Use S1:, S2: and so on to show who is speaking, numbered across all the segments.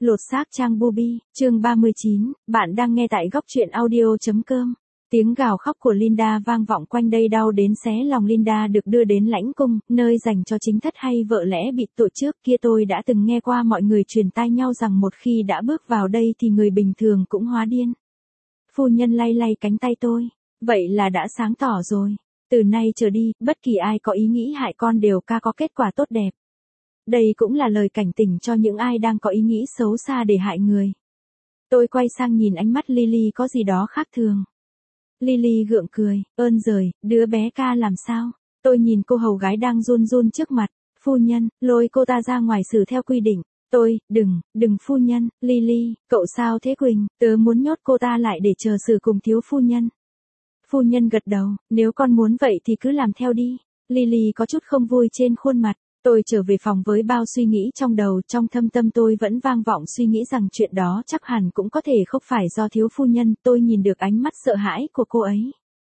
S1: Lột xác Trang Bobby, chương 39, bạn đang nghe tại góc truyện audio.com. Tiếng gào khóc của Linda vang vọng quanh đây, đau đến xé lòng. Linda được đưa đến lãnh cung, nơi dành cho chính thất hay vợ lẽ bị tội. Trước kia tôi đã từng nghe qua mọi người truyền tai nhau rằng một khi đã bước vào đây thì người bình thường cũng hóa điên. Phu nhân lay lay cánh tay tôi. Vậy là đã sáng tỏ rồi. Từ nay trở đi, bất kỳ ai có ý nghĩ hại con đều có kết quả tốt đẹp. Đây cũng là lời cảnh tỉnh cho những ai đang có ý nghĩ xấu xa để hại người. Tôi quay sang nhìn ánh mắt Lily có gì đó khác thường. Lily gượng cười, ơn giời, đứa bé ca làm sao? Tôi nhìn cô hầu gái đang run run trước mặt. Phu nhân, lôi cô ta ra ngoài xử theo quy định. Đừng phu nhân. Lily, cậu sao thế Quỳnh? Tớ muốn nhốt cô ta lại để chờ xử cùng thiếu phu nhân. Phu nhân gật đầu, nếu con muốn vậy thì cứ làm theo đi. Lily có chút không vui trên khuôn mặt. Tôi trở về phòng với bao suy nghĩ trong đầu. Trong thâm tâm tôi vẫn vang vọng suy nghĩ rằng chuyện đó chắc hẳn cũng có thể không phải do thiếu phu nhân. Tôi nhìn được ánh mắt sợ hãi của cô ấy.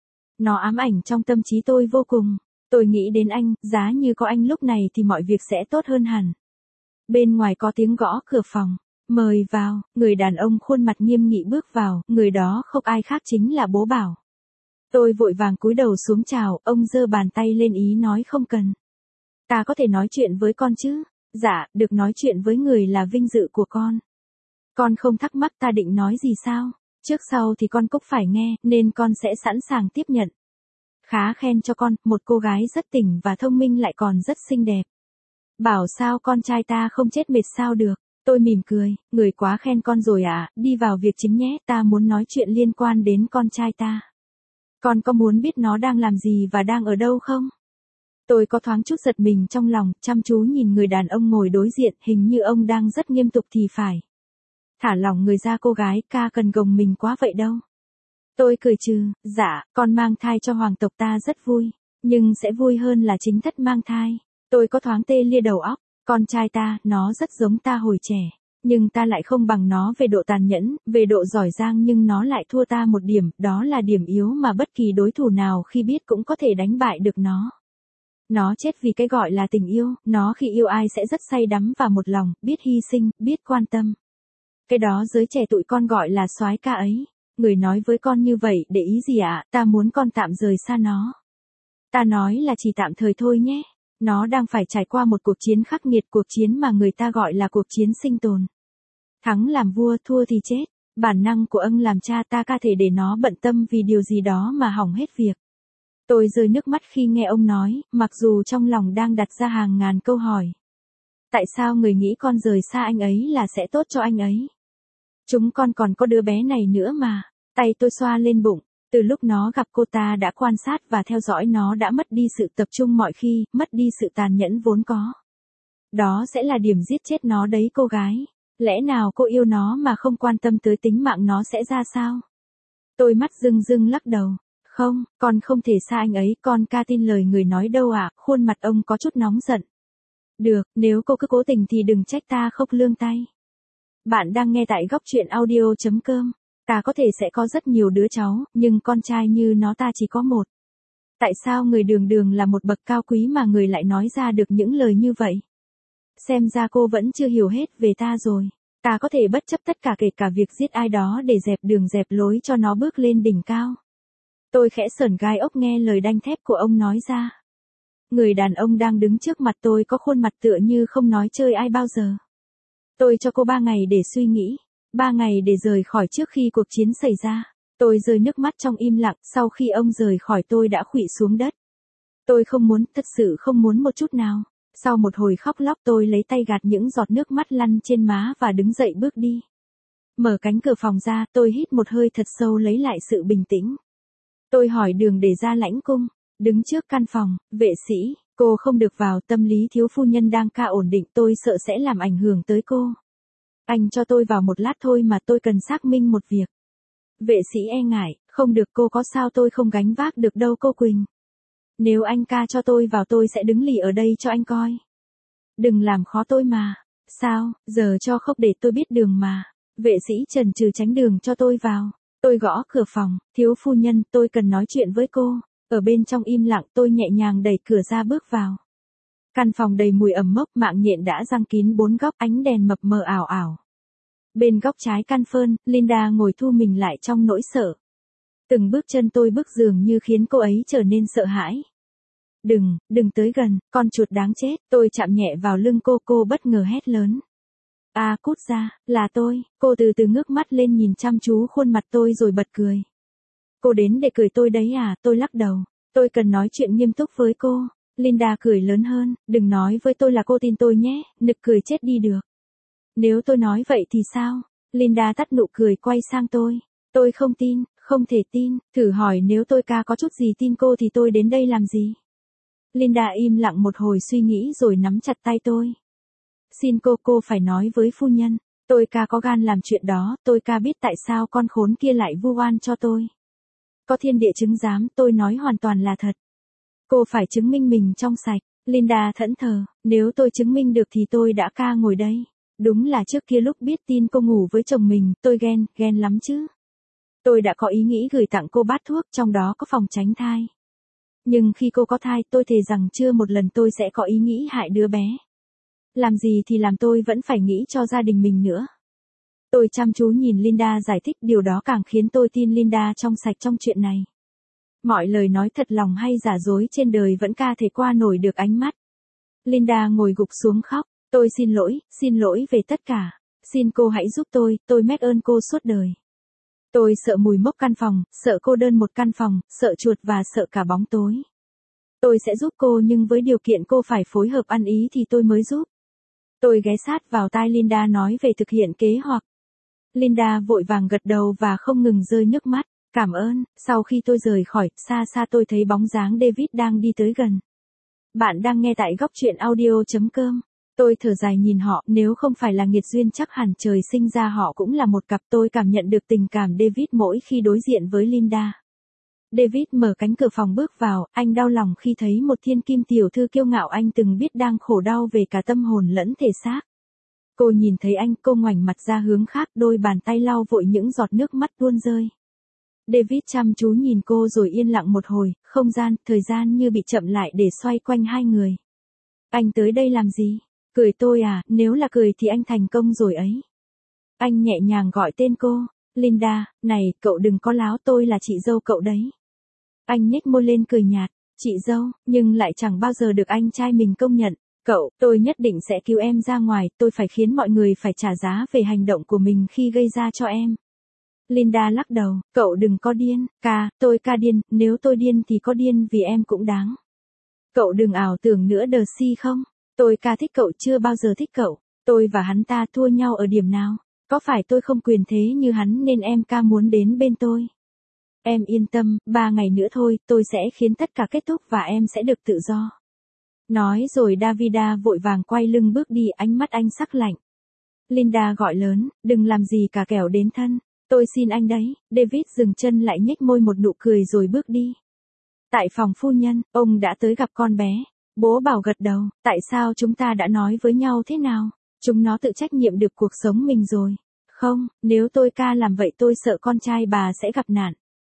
S1: Nó ám ảnh trong tâm trí tôi vô cùng. Tôi nghĩ đến anh, giá như có anh lúc này thì mọi việc sẽ tốt hơn hẳn. Bên ngoài có tiếng gõ cửa phòng. Mời vào. Người đàn ông khuôn mặt nghiêm nghị bước vào. Người đó không ai khác chính là bố Bảo. Tôi vội vàng cúi đầu xuống chào. Ông giơ bàn tay lên ý nói không cần. Ta có thể nói chuyện với con chứ? Dạ, được nói chuyện với người là vinh dự của con. Con không thắc mắc ta định nói gì sao? Trước sau thì con cũng phải nghe, nên con sẽ sẵn sàng tiếp nhận. Khá khen cho con, một cô gái rất tỉnh và thông minh lại còn rất xinh đẹp. Bảo sao con trai ta không chết mệt sao được? Tôi mỉm cười, người quá khen con rồi à, đi vào việc chính nhé, ta muốn nói chuyện liên quan đến con trai ta. Con có muốn biết nó đang làm gì và đang ở đâu không? Tôi có thoáng chút giật mình trong lòng, chăm chú nhìn người đàn ông ngồi đối diện, hình như ông đang rất nghiêm túc thì phải. Thả lỏng người ra cô gái, ca cần gồng mình quá vậy đâu. Tôi cười trừ, dạ, con mang thai cho hoàng tộc ta rất vui, nhưng sẽ vui hơn là chính thất mang thai. Tôi có thoáng tê lia đầu óc, con trai ta, nó rất giống ta hồi trẻ, nhưng ta lại không bằng nó về độ tàn nhẫn, về độ giỏi giang nhưng nó lại thua ta một điểm, đó là điểm yếu mà bất kỳ đối thủ nào khi biết cũng có thể đánh bại được nó. Nó chết vì cái gọi là tình yêu, nó khi yêu ai sẽ rất say đắm và một lòng, biết hy sinh, biết quan tâm. Cái đó giới trẻ tụi con gọi là soái ca ấy. Người nói với con như vậy để ý gì ạ? Ta muốn con tạm rời xa nó. Ta nói là chỉ tạm thời thôi nhé. Nó đang phải trải qua một cuộc chiến khắc nghiệt, cuộc chiến mà người ta gọi là cuộc chiến sinh tồn. Thắng làm vua, thua thì chết. Bản năng của ông làm cha ta ca thể để nó bận tâm vì điều gì đó mà hỏng hết việc. Tôi rơi nước mắt khi nghe ông nói, mặc dù trong lòng đang đặt ra hàng ngàn câu hỏi. Tại sao người nghĩ con rời xa anh ấy là sẽ tốt cho anh ấy? Chúng con còn có đứa bé này nữa mà. Tay tôi xoa lên bụng. Từ lúc nó gặp cô ta đã quan sát và theo dõi nó đã mất đi sự tập trung mọi khi, mất đi sự tàn nhẫn vốn có. Đó sẽ là điểm giết chết nó đấy cô gái. Lẽ nào cô yêu nó mà không quan tâm tới tính mạng nó sẽ ra sao? Tôi mắt rưng rưng lắc đầu. Không, con không thể xa anh ấy, con ca tin lời người nói đâu ạ. Khuôn mặt ông có chút nóng giận. Được, nếu cô cứ cố tình thì đừng trách ta không lương tay. Bạn đang nghe tại góc truyện audio.com. Ta có thể sẽ có rất nhiều đứa cháu, nhưng con trai như nó ta chỉ có một. Tại sao người đường đường là một bậc cao quý mà người lại nói ra được những lời như vậy? Xem ra cô vẫn chưa hiểu hết về ta rồi. Ta có thể bất chấp tất cả kể cả việc giết ai đó để dẹp đường dẹp lối cho nó bước lên đỉnh cao. Tôi khẽ sởn gai ốc nghe lời đanh thép của ông nói ra. Người đàn ông đang đứng trước mặt tôi có khuôn mặt tựa như không nói chơi ai bao giờ. Tôi cho cô 3 ngày để suy nghĩ, 3 ngày để rời khỏi trước khi cuộc chiến xảy ra. Tôi rơi nước mắt trong im lặng, sau khi ông rời khỏi tôi đã khuỵu xuống đất. Tôi không muốn, thật sự không muốn một chút nào. Sau một hồi khóc lóc tôi lấy tay gạt những giọt nước mắt lăn trên má và đứng dậy bước đi. Mở cánh cửa phòng ra, tôi hít một hơi thật sâu lấy lại sự bình tĩnh. Tôi hỏi đường để ra lãnh cung, đứng trước căn phòng, vệ sĩ, cô không được vào, tâm lý thiếu phu nhân đang ca ổn định, tôi sợ sẽ làm ảnh hưởng tới cô. Anh cho tôi vào một lát thôi mà tôi cần xác minh một việc. Vệ sĩ e ngại, không được cô có sao tôi không gánh vác được đâu cô Quỳnh. Nếu anh ca cho tôi vào tôi sẽ đứng lì ở đây cho anh coi. Đừng làm khó tôi mà. Sao, giờ cho không để tôi biết đường mà. Vệ sĩ chần chừ tránh đường cho tôi vào. Tôi gõ cửa phòng, thiếu phu nhân, tôi cần nói chuyện với cô. Ở bên trong im lặng tôi nhẹ nhàng đẩy cửa ra bước vào. Căn phòng đầy mùi ẩm mốc, mạng nhện đã giăng kín bốn góc, ánh đèn mập mờ ảo ảo. Bên góc trái căn phơn, Linda ngồi thu mình lại trong nỗi sợ. Từng bước chân tôi bước dường như khiến cô ấy trở nên sợ hãi. Đừng tới gần, con chuột đáng chết. Tôi chạm nhẹ vào lưng cô bất ngờ hét lớn. Cút ra, là tôi. Cô từ từ ngước mắt lên nhìn chăm chú khuôn mặt tôi rồi bật cười. Cô đến để cười tôi đấy à? Tôi lắc đầu. Tôi cần nói chuyện nghiêm túc với cô. Linda cười lớn hơn, đừng nói với tôi là cô tin tôi nhé, nực cười chết đi được. Nếu tôi nói vậy thì sao? Linda tắt nụ cười quay sang tôi. Tôi không tin, không thể tin, thử hỏi nếu tôi có chút gì tin cô thì tôi đến đây làm gì? Linda im lặng một hồi suy nghĩ rồi nắm chặt tay tôi. Xin cô phải nói với phu nhân, tôi có gan làm chuyện đó, tôi biết tại sao con khốn kia lại vu oan cho tôi. Có thiên địa chứng giám, tôi nói hoàn toàn là thật. Cô phải chứng minh mình trong sạch. Linda thẫn thờ, nếu tôi chứng minh được thì tôi đã ngồi đây. Đúng là trước kia lúc biết tin cô ngủ với chồng mình, tôi ghen lắm chứ. Tôi đã có ý nghĩ gửi tặng cô bát thuốc, trong đó có phòng tránh thai. Nhưng khi cô có thai, tôi thề rằng chưa một lần tôi sẽ có ý nghĩ hại đứa bé. Làm gì thì làm, tôi vẫn phải nghĩ cho gia đình mình nữa. Tôi chăm chú nhìn Linda giải thích, điều đó càng khiến tôi tin Linda trong sạch trong chuyện này. Mọi lời nói thật lòng hay giả dối trên đời vẫn thể qua nổi được ánh mắt. Linda ngồi gục xuống khóc. Tôi xin lỗi về tất cả. Xin cô hãy giúp tôi mét ơn cô suốt đời. Tôi sợ mùi mốc căn phòng, sợ cô đơn một căn phòng, sợ chuột và sợ cả bóng tối. Tôi sẽ giúp cô nhưng với điều kiện cô phải phối hợp ăn ý thì tôi mới giúp. Tôi ghé sát vào tai Linda nói về thực hiện kế hoạch. Linda vội vàng gật đầu và không ngừng rơi nước mắt. Cảm ơn. Sau khi tôi rời khỏi, xa xa tôi thấy bóng dáng David đang đi tới gần. Bạn đang nghe tại góc truyện audio.com. Tôi thở dài nhìn họ, nếu không phải là nghiệt duyên chắc hẳn trời sinh ra họ cũng là một cặp. Tôi cảm nhận được tình cảm David mỗi khi đối diện với Linda. David mở cánh cửa phòng bước vào, anh đau lòng khi thấy một thiên kim tiểu thư kiêu ngạo anh từng biết đang khổ đau về cả tâm hồn lẫn thể xác. Cô nhìn thấy anh, cô ngoảnh mặt ra hướng khác, đôi bàn tay lau vội những giọt nước mắt tuôn rơi. David chăm chú nhìn cô rồi yên lặng một hồi, thời gian như bị chậm lại để xoay quanh hai người. Anh tới đây làm gì? Cười tôi à, nếu là cười thì anh thành công rồi ấy. Anh nhẹ nhàng gọi tên cô. Linda, này, cậu đừng có láo, tôi là chị dâu cậu đấy. Anh nhếch môi lên cười nhạt. Chị dâu, nhưng lại chẳng bao giờ được anh trai mình công nhận. Tôi nhất định sẽ cứu em ra ngoài, tôi phải khiến mọi người phải trả giá về hành động của mình khi gây ra cho em. Linda lắc đầu, cậu đừng có điên, tôi điên, nếu tôi điên thì có điên vì em cũng đáng. Cậu đừng ảo tưởng nữa đờ si không, tôi thích cậu chưa bao giờ thích cậu, tôi và hắn ta thua nhau ở điểm nào, có phải tôi không quyền thế như hắn nên em muốn đến bên tôi. Em yên tâm, 3 ngày nữa thôi, tôi sẽ khiến tất cả kết thúc và em sẽ được tự do. Nói rồi Davida vội vàng quay lưng bước đi, ánh mắt anh sắc lạnh. Linda gọi lớn, đừng làm gì cả kẻo đến thân. Tôi xin anh đấy. David dừng chân lại nhếch môi một nụ cười rồi bước đi. Tại phòng phu nhân, ông đã tới gặp con bé. Bố bảo gật đầu, tại sao chúng ta đã nói với nhau thế nào? Chúng nó tự trách nhiệm được cuộc sống mình rồi. Không, nếu tôi làm vậy tôi sợ con trai bà sẽ gặp nạn.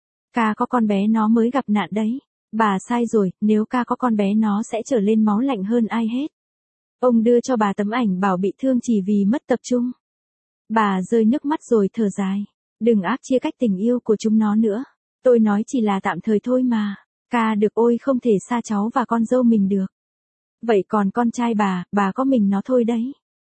S1: Có con bé nó mới gặp nạn đấy. Bà sai rồi, nếu có con bé nó sẽ trở lên máu lạnh hơn ai hết. Ông đưa cho bà tấm ảnh bảo bị thương chỉ vì mất tập trung. Bà rơi nước mắt rồi thở dài. Đừng ác chia cách tình yêu của chúng nó nữa. Tôi nói chỉ là tạm thời thôi mà. Được ôi không thể xa cháu và con dâu mình được. Vậy còn con trai bà có mình nó thôi đấy.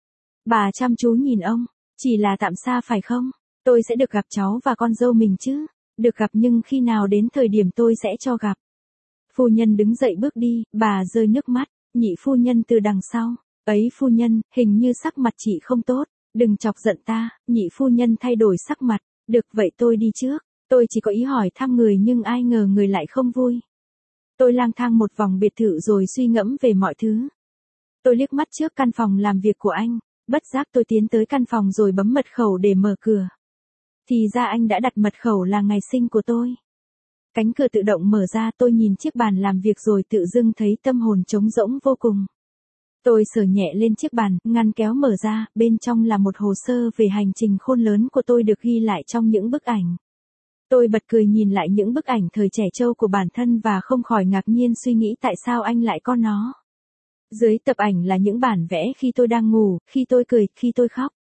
S1: Bà chăm chú nhìn ông. Chỉ là tạm xa phải không? Tôi sẽ được gặp cháu và con dâu mình chứ. Được gặp nhưng khi nào đến thời điểm tôi sẽ cho gặp. Phu nhân đứng dậy bước đi, bà rơi nước mắt. Nhị phu nhân từ đằng sau. Ấy phu nhân, hình như sắc mặt chị không tốt. Đừng chọc giận ta. Nhị phu nhân thay đổi sắc mặt. Được vậy tôi đi trước. Tôi chỉ có ý hỏi thăm người nhưng ai ngờ người lại không vui. Tôi lang thang một vòng biệt thự rồi suy ngẫm về mọi thứ. Tôi liếc mắt trước căn phòng làm việc của anh. Bất giác tôi tiến tới căn phòng rồi bấm mật khẩu để mở cửa. Thì ra anh đã đặt mật khẩu là ngày sinh của tôi. Cánh cửa tự động mở ra, tôi nhìn chiếc bàn làm việc rồi tự dưng thấy tâm hồn trống rỗng vô cùng. Tôi sờ nhẹ lên chiếc bàn, ngăn kéo mở ra, bên trong là một hồ sơ về hành trình khôn lớn của tôi được ghi lại trong những bức ảnh. Tôi bật cười nhìn lại những bức ảnh thời trẻ trâu của bản thân và không khỏi ngạc nhiên suy nghĩ tại sao anh lại có nó. Dưới tập ảnh là những bản vẽ khi tôi đang ngủ, khi tôi cười, khi tôi khóc.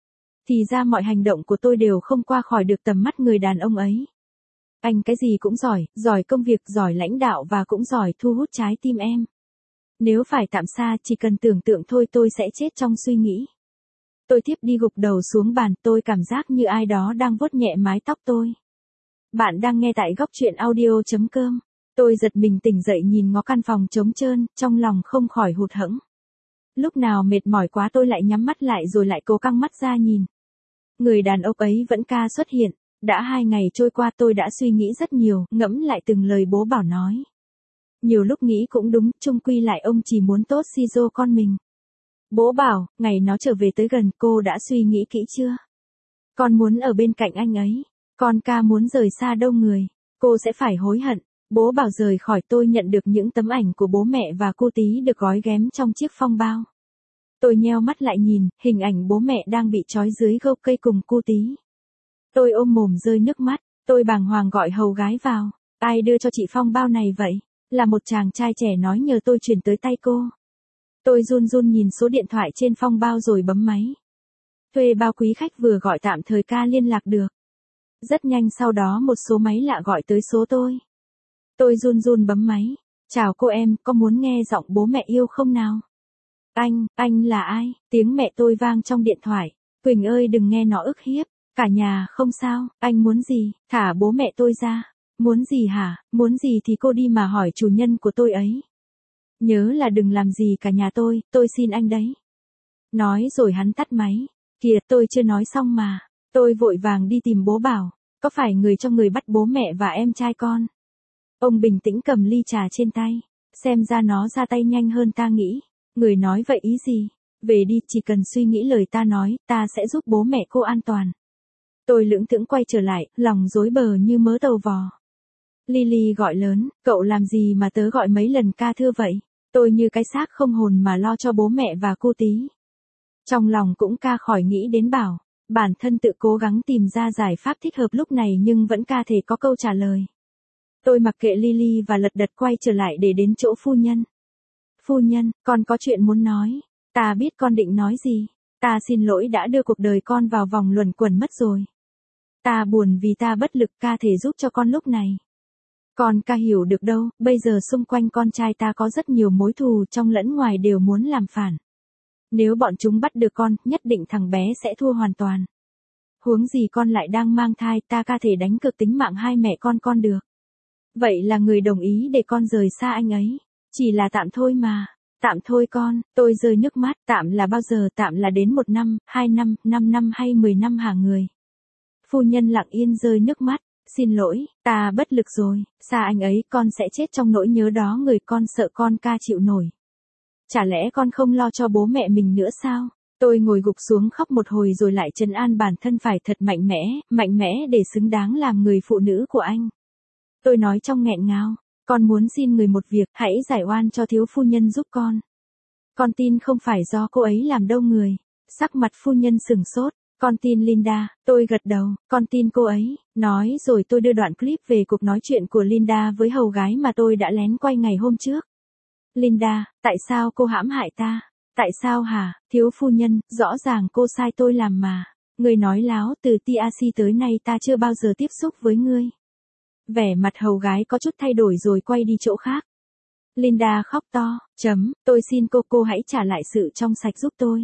S1: Thì ra mọi hành động của tôi đều không qua khỏi được tầm mắt người đàn ông ấy. Anh cái gì cũng giỏi, giỏi công việc, giỏi lãnh đạo và cũng giỏi thu hút trái tim em. Nếu phải tạm xa, chỉ cần tưởng tượng thôi tôi sẽ chết trong suy nghĩ. Tôi tiếp đi gục đầu xuống bàn, tôi cảm giác như ai đó đang vuốt nhẹ mái tóc tôi. Bạn đang nghe tại góc truyện audio.com. Tôi giật mình tỉnh dậy nhìn ngó căn phòng trống trơn, trong lòng không khỏi hụt hẫng. Lúc nào mệt mỏi quá tôi lại nhắm mắt lại rồi lại cố căng mắt ra nhìn. Người đàn ông ấy vẫn ca xuất hiện. Đã 2 ngày trôi qua tôi đã suy nghĩ rất nhiều, ngẫm lại từng lời bố bảo nói. Nhiều lúc nghĩ cũng đúng, chung quy lại ông chỉ muốn tốt Shizuo con mình. Bố bảo, ngày nó trở về tới gần, cô đã suy nghĩ kỹ chưa? Con muốn ở bên cạnh anh ấy. Con ca muốn rời xa đông người. Cô sẽ phải hối hận. Bố bảo rời khỏi tôi nhận được những tấm ảnh của bố mẹ và cô tí được gói ghém trong chiếc phong bao. Tôi nheo mắt lại nhìn, hình ảnh bố mẹ đang bị trói dưới gốc cây cùng cô tí. Tôi ôm mồm rơi nước mắt, tôi bàng hoàng gọi hầu gái vào. Ai đưa cho chị phong bao này vậy? Là một chàng trai trẻ nói nhờ tôi chuyển tới tay cô. Tôi run run nhìn số điện thoại trên phong bao rồi bấm máy. Thuê bao quý khách vừa gọi tạm thời ca liên lạc được. Rất nhanh sau đó một số máy lạ gọi tới số tôi. Tôi run run bấm máy. Chào cô em, có muốn nghe giọng bố mẹ yêu không nào? Anh là ai? Tiếng mẹ tôi vang trong điện thoại. Quỳnh ơi đừng nghe nó ức hiếp. Cả nhà không sao, anh muốn gì? Thả bố mẹ tôi ra. Muốn gì hả? Muốn gì thì cô đi mà hỏi chủ nhân của tôi ấy. Nhớ là đừng làm gì cả nhà tôi xin anh đấy. Nói rồi hắn tắt máy. Kìa tôi chưa nói xong mà. Tôi vội vàng đi tìm bố bảo. Có phải người trong người bắt bố mẹ và em trai con? Ông bình tĩnh cầm ly trà trên tay. Xem ra nó ra tay nhanh hơn ta nghĩ. Người nói vậy ý gì? Về đi, chỉ cần suy nghĩ lời ta nói, ta sẽ giúp bố mẹ cô an toàn. Tôi lững thững quay trở lại, lòng rối bờ như mớ tàu vò. Lily gọi lớn, cậu làm gì mà tớ gọi mấy lần ca thưa vậy? Tôi như cái xác không hồn mà lo cho bố mẹ và cô tí. Trong lòng cũng ca khỏi nghĩ đến bảo, bản thân tự cố gắng tìm ra giải pháp thích hợp lúc này nhưng vẫn ca thể có câu trả lời. Tôi mặc kệ Lily và lật đật quay trở lại để đến chỗ phu nhân. Phu nhân, con có chuyện muốn nói. Ta biết con định nói gì. Ta xin lỗi đã đưa cuộc đời con vào vòng luẩn quẩn mất rồi. Ta buồn vì ta bất lực, ca thể giúp cho con lúc này. Con ca hiểu được đâu, bây giờ xung quanh con trai ta có rất nhiều mối thù trong lẫn ngoài đều muốn làm phản. Nếu bọn chúng bắt được con, nhất định thằng bé sẽ thua hoàn toàn. Huống gì con lại đang mang thai, ta ca thể đánh cược tính mạng hai mẹ con được. Vậy là người đồng ý để con rời xa anh ấy. Chỉ là tạm thôi mà. Tạm thôi con, tôi rơi nước mắt, tạm là bao giờ, tạm là đến 1 năm, 2 năm, 5 năm hay 10 năm hả người? Phu nhân lặng yên rơi nước mắt, xin lỗi, ta bất lực rồi, xa anh ấy con sẽ chết trong nỗi nhớ đó, người con sợ con ca chịu nổi. Chả lẽ con không lo cho bố mẹ mình nữa sao? Tôi ngồi gục xuống khóc một hồi rồi lại trấn an bản thân phải thật mạnh mẽ để xứng đáng làm người phụ nữ của anh. Tôi nói trong nghẹn ngào. Con muốn xin người một việc, hãy giải oan cho thiếu phu nhân giúp con. Con tin không phải do cô ấy làm đâu người. Sắc mặt phu nhân sừng sốt. Con tin Linda, tôi gật đầu, con tin cô ấy. Nói rồi tôi đưa đoạn clip về cuộc nói chuyện của Linda với hầu gái mà tôi đã lén quay ngày hôm trước. Linda, tại sao cô hãm hại ta? Tại sao hả, thiếu phu nhân, rõ ràng cô sai tôi làm mà. Người nói láo, từ TRC tới nay ta chưa bao giờ tiếp xúc với ngươi. Vẻ mặt hầu gái có chút thay đổi rồi quay đi chỗ khác. Linda khóc to, tôi xin cô hãy trả lại sự trong sạch giúp tôi.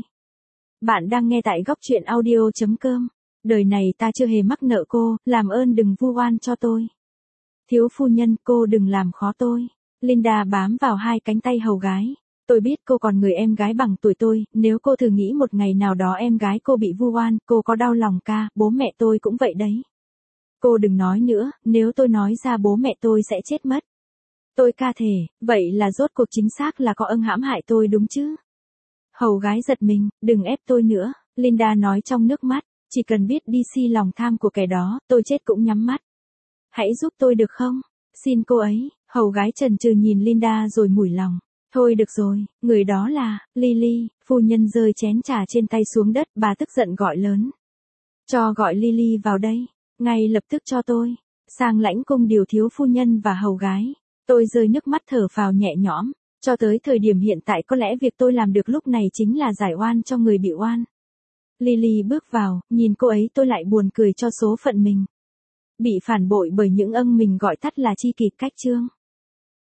S1: Bạn đang nghe tại góc truyện audio.com. Đời này ta chưa hề mắc nợ cô, làm ơn đừng vu oan cho tôi. Thiếu phu nhân, cô đừng làm khó tôi. Linda bám vào hai cánh tay hầu gái. Tôi biết cô còn người em gái bằng tuổi tôi, nếu cô thử nghĩ một ngày nào đó em gái cô bị vu oan, cô có đau lòng ca, bố mẹ tôi cũng vậy đấy. Cô đừng nói nữa, nếu tôi nói ra bố mẹ tôi sẽ chết mất. Tôi ca thể, vậy là rốt cuộc chính xác là có ân hãm hại tôi đúng chứ? Hầu gái giật mình, đừng ép tôi nữa, Linda nói trong nước mắt, chỉ cần biết đi si lòng tham của kẻ đó, tôi chết cũng nhắm mắt. Hãy giúp tôi được không? Xin cô ấy, hầu gái chần chừ nhìn Linda rồi mủi lòng. Thôi được rồi, người đó là, Lily, phu nhân rơi chén trà trên tay xuống đất, bà tức giận gọi lớn. Cho gọi Lily vào đây. Ngay lập tức cho tôi. Sang lãnh cung điều thiếu phu nhân và hầu gái. Tôi rơi nước mắt thở phào nhẹ nhõm. Cho tới thời điểm hiện tại có lẽ việc tôi làm được lúc này chính là giải oan cho người bị oan. Lily bước vào, nhìn cô ấy tôi lại buồn cười cho số phận mình. Bị phản bội bởi những mình gọi tắt là chi kỷ cách chương.